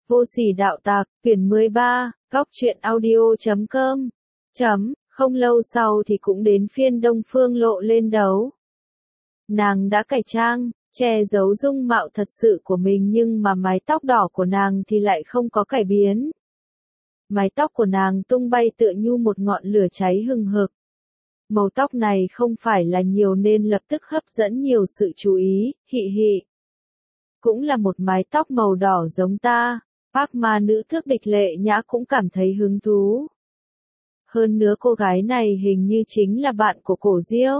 Vô sỉ đạo tặc, quyển 13, góc truyện audio.com. Không lâu sau thì cũng đến phiên Đông Phương Lộ lên đấu. Nàng đã cải trang, che giấu dung mạo thật sự của mình nhưng mà mái tóc đỏ của nàng thì lại không có cải biến. Mái tóc của nàng tung bay tựa như một ngọn lửa cháy hừng hực. Màu tóc này không phải là nhiều nên lập tức hấp dẫn nhiều sự chú ý, hị hị. Cũng là một mái tóc màu đỏ giống ta, bác ma nữ thước Địch Lệ Nhã cũng cảm thấy hứng thú. Hơn nữa cô gái này hình như chính là bạn của Cổ Diêu.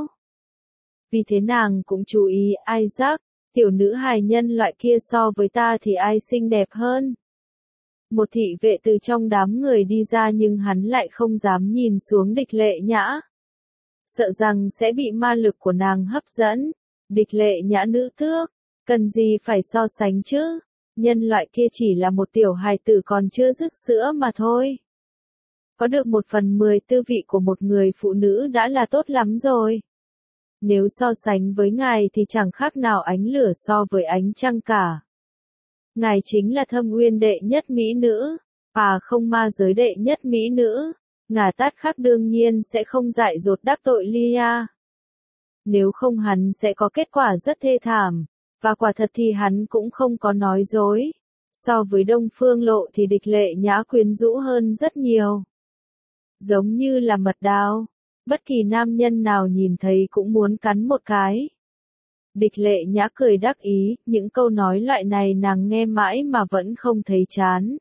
Vì thế nàng cũng chú ý Isaac, tiểu nữ hài nhân loại kia so với ta thì ai xinh đẹp hơn. Một thị vệ từ trong đám người đi ra nhưng hắn lại không dám nhìn xuống Địch Lệ Nhã. Sợ rằng sẽ bị ma lực của nàng hấp dẫn. Địch Lệ Nhã nữ tước, cần gì phải so sánh chứ? Nhân loại kia chỉ là một tiểu hài tử còn chưa dứt sữa mà thôi. Có được 1/10 tư vị của một người phụ nữ đã là tốt lắm rồi. Nếu so sánh với ngài thì chẳng khác nào ánh lửa so với ánh trăng cả. Ngài chính là Thâm Uyên đệ nhất mỹ nữ, không ma giới đệ nhất mỹ nữ. Ngà Tát Khắc đương nhiên sẽ không dại dột đắc tội Lia. Nếu không hắn sẽ có kết quả rất thê thảm, và quả thật thì hắn cũng không có nói dối. So với Đông Phương Lộ thì Địch Lệ Nhã quyến rũ hơn rất nhiều. Giống như là mật đào, bất kỳ nam nhân nào nhìn thấy cũng muốn cắn một cái. Địch Lệ Nhã cười đắc ý, những câu nói loại này nàng nghe mãi mà vẫn không thấy chán.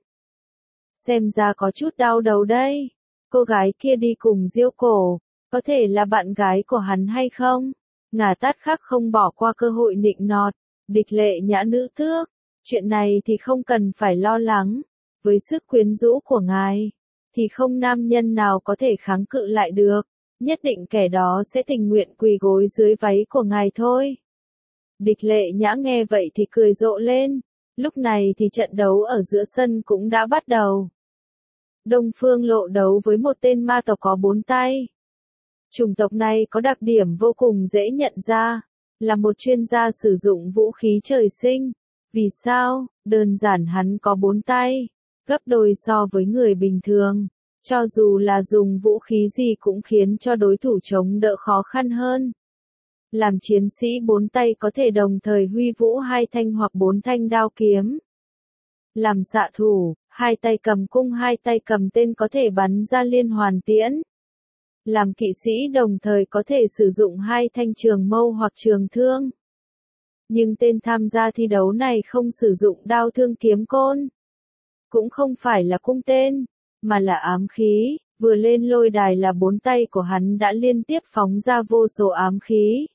Xem ra có chút đau đầu đây. Cô gái kia đi cùng Diêu Cổ, có thể là bạn gái của hắn hay không? Ngà Tát Khắc không bỏ qua cơ hội nịnh nọt. Địch Lệ Nhã nữ tước, chuyện này thì không cần phải lo lắng. Với sức quyến rũ của ngài, thì không nam nhân nào có thể kháng cự lại được. Nhất định kẻ đó sẽ tình nguyện quỳ gối dưới váy của ngài thôi. Địch Lệ Nhã nghe vậy thì cười rộ lên. Lúc này thì trận đấu ở giữa sân cũng đã bắt đầu. Đông Phương Lộ đấu với một tên ma tộc có 4 tay. Chủng tộc này có đặc điểm vô cùng dễ nhận ra, là một chuyên gia sử dụng vũ khí trời sinh. Vì sao? Đơn giản hắn có 4 tay, gấp đôi so với người bình thường. Cho dù là dùng vũ khí gì cũng khiến cho đối thủ chống đỡ khó khăn hơn. Làm chiến sĩ 4 tay có thể đồng thời huy vũ 2 thanh hoặc 4 thanh đao kiếm. Làm xạ thủ, 2 tay cầm cung 2 tay cầm tên có thể bắn ra liên hoàn tiễn. Làm kỵ sĩ đồng thời có thể sử dụng 2 thanh trường mâu hoặc trường thương. Nhưng tên tham gia thi đấu này không sử dụng đao thương kiếm côn. Cũng không phải là cung tên, mà là ám khí. Vừa lên lôi đài là 4 tay của hắn đã liên tiếp phóng ra vô số ám khí.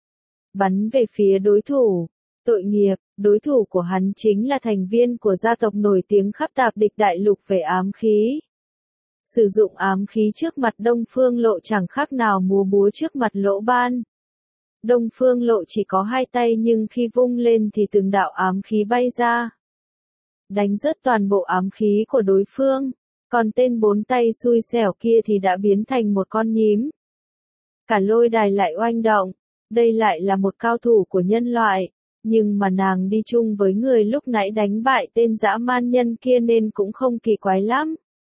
Bắn về phía đối thủ. Tội nghiệp, đối thủ của hắn chính là thành viên của gia tộc nổi tiếng khắp Tạp Địch Đại Lục về ám khí. Sử dụng ám khí trước mặt Đông Phương Lộ chẳng khác nào múa búa trước mặt lỗ ban. Đông Phương Lộ chỉ có 2 tay nhưng khi vung lên thì từng đạo ám khí bay ra. Đánh rớt toàn bộ ám khí của đối phương, còn tên 4 tay xui xẻo kia thì đã biến thành một con nhím. Cả lôi đài lại oanh động, đây lại là một cao thủ của nhân loại. Nhưng mà nàng đi chung với người lúc nãy đánh bại tên dã man nhân kia nên cũng không kỳ quái lắm.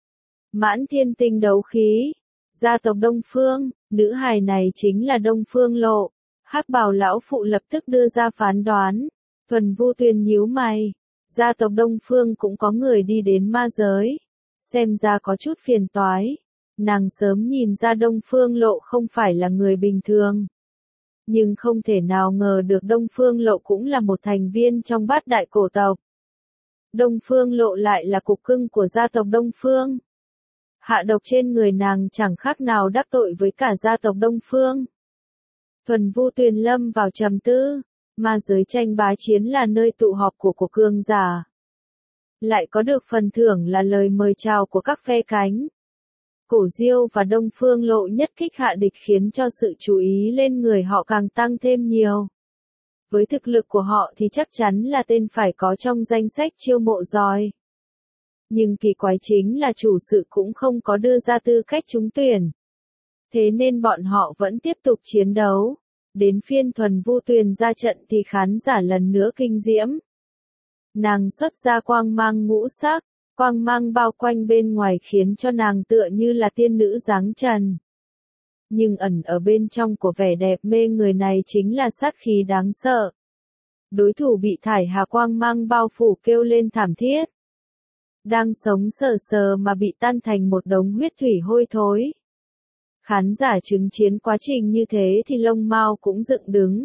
Mãn thiên tinh đấu khí. Gia tộc Đông Phương, nữ hài này chính là Đông Phương Lộ. Hắc bào lão phụ lập tức đưa ra phán đoán. Thuần Vu Tuyền nhíu mày. Gia tộc Đông Phương cũng có người đi đến ma giới. Xem ra có chút phiền toái. Nàng sớm nhìn ra Đông Phương Lộ không phải là người bình thường. Nhưng không thể nào ngờ được Đông Phương Lộ cũng là một thành viên trong bát đại cổ tộc. Đông Phương Lộ lại là cục cưng của gia tộc Đông Phương. Hạ độc trên người nàng chẳng khác nào đắc tội với cả gia tộc Đông Phương. Thuần Vu Tuyền lâm vào trầm tư. Ma giới tranh bá chiến là nơi tụ họp của cường giả. Lại có được phần thưởng là lời mời chào của các phe cánh. Cổ Diêu và Đông Phương Lộ nhất kích hạ địch khiến cho sự chú ý lên người họ càng tăng thêm nhiều. Với thực lực của họ thì chắc chắn là tên phải có trong danh sách chiêu mộ giỏi. Nhưng kỳ quái chính là chủ sự cũng không có đưa ra tư cách trúng tuyển. Thế nên bọn họ vẫn tiếp tục chiến đấu. Đến phiên Thuần Vu Tuyền ra trận thì khán giả lần nữa kinh diễm. Nàng xuất ra quang mang ngũ sắc, quang mang bao quanh bên ngoài khiến cho nàng tựa như là tiên nữ dáng trần. Nhưng ẩn ở bên trong của vẻ đẹp mê người này chính là sát khí đáng sợ. Đối thủ bị thải hà quang mang bao phủ kêu lên thảm thiết. Đang sống sờ sờ mà bị tan thành một đống huyết thủy hôi thối. Khán giả chứng kiến quá trình như thế thì lông mao cũng dựng đứng.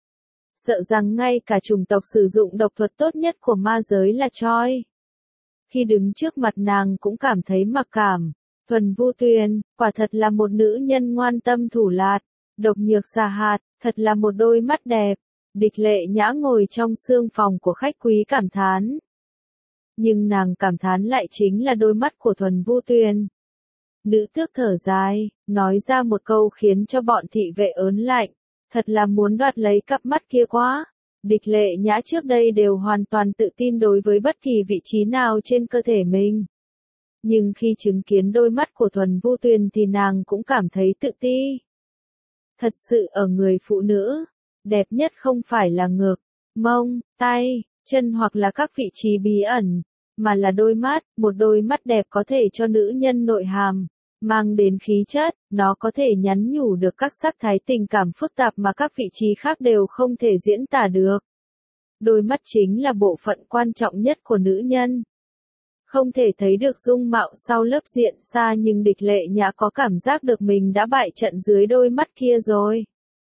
Sợ rằng ngay cả chủng tộc sử dụng độc thuật tốt nhất của ma giới là Choi. Khi đứng trước mặt nàng cũng cảm thấy mặc cảm. Thuần Vu Tuyền, quả thật là một nữ nhân ngoan tâm thủ lạt, độc nhược xà hạt, thật là một đôi mắt đẹp. Địch Lệ Nhã ngồi trong sương phòng của khách quý cảm thán. Nhưng nàng cảm thán lại chính là đôi mắt của Thuần Vu Tuyền. Nữ tước thở dài, nói ra một câu khiến cho bọn thị vệ ớn lạnh. Thật là muốn đoạt lấy cặp mắt kia quá. Địch Lệ Nhã trước đây đều hoàn toàn tự tin đối với bất kỳ vị trí nào trên cơ thể mình. Nhưng khi chứng kiến đôi mắt của Thuần Vu Tuyền thì nàng cũng cảm thấy tự ti. Thật sự ở người phụ nữ, đẹp nhất không phải là ngực, mông, tay, chân hoặc là các vị trí bí ẩn, mà là đôi mắt. Một đôi mắt đẹp có thể cho nữ nhân nội hàm, mang đến khí chất, nó có thể nhắn nhủ được các sắc thái tình cảm phức tạp mà các vị trí khác đều không thể diễn tả được. Đôi mắt chính là bộ phận quan trọng nhất của nữ nhân. Không thể thấy được dung mạo sau lớp diện xa nhưng Địch Lệ Nhã có cảm giác được mình đã bại trận dưới đôi mắt kia rồi.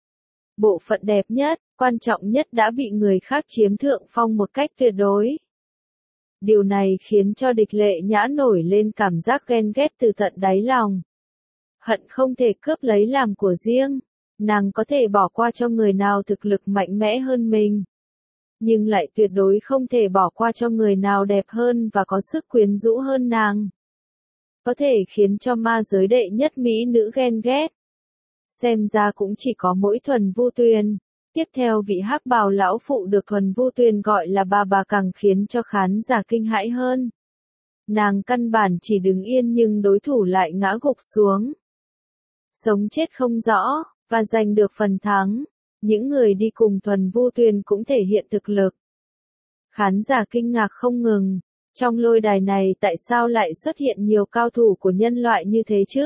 Bộ phận đẹp nhất, quan trọng nhất đã bị người khác chiếm thượng phong một cách tuyệt đối. Điều này khiến cho Địch Lệ Nhã nổi lên cảm giác ghen ghét từ tận đáy lòng. Hận không thể cướp lấy làm của riêng, nàng có thể bỏ qua cho người nào thực lực mạnh mẽ hơn mình. Nhưng lại tuyệt đối không thể bỏ qua cho người nào đẹp hơn và có sức quyến rũ hơn nàng. Có thể khiến cho ma giới đệ nhất mỹ nữ ghen ghét. Xem ra cũng chỉ có mỗi Thuần Vu Tuyền. Tiếp theo vị hắc bào lão phụ được Thuần Vu Tuyền gọi là bà càng khiến cho khán giả kinh hãi hơn. Nàng căn bản chỉ đứng yên nhưng đối thủ lại ngã gục xuống. Sống chết không rõ, và giành được phần thắng. Những người đi cùng Thuần Vu Tuyền cũng thể hiện thực lực. Khán giả kinh ngạc không ngừng. Trong lôi đài này tại sao lại xuất hiện nhiều cao thủ của nhân loại như thế chứ?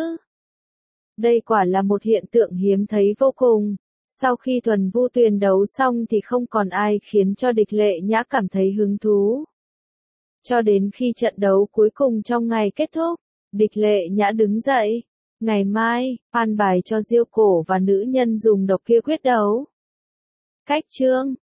Đây quả là một hiện tượng hiếm thấy vô cùng. Sau khi Thuần Vu Tuyền đấu xong thì không còn ai khiến cho Địch Lệ Nhã cảm thấy hứng thú. Cho đến khi trận đấu cuối cùng trong ngày kết thúc, Địch Lệ Nhã đứng dậy. Ngày mai, an bài cho Diêu Cổ và nữ nhân dùng độc kia quyết đấu. Cách chương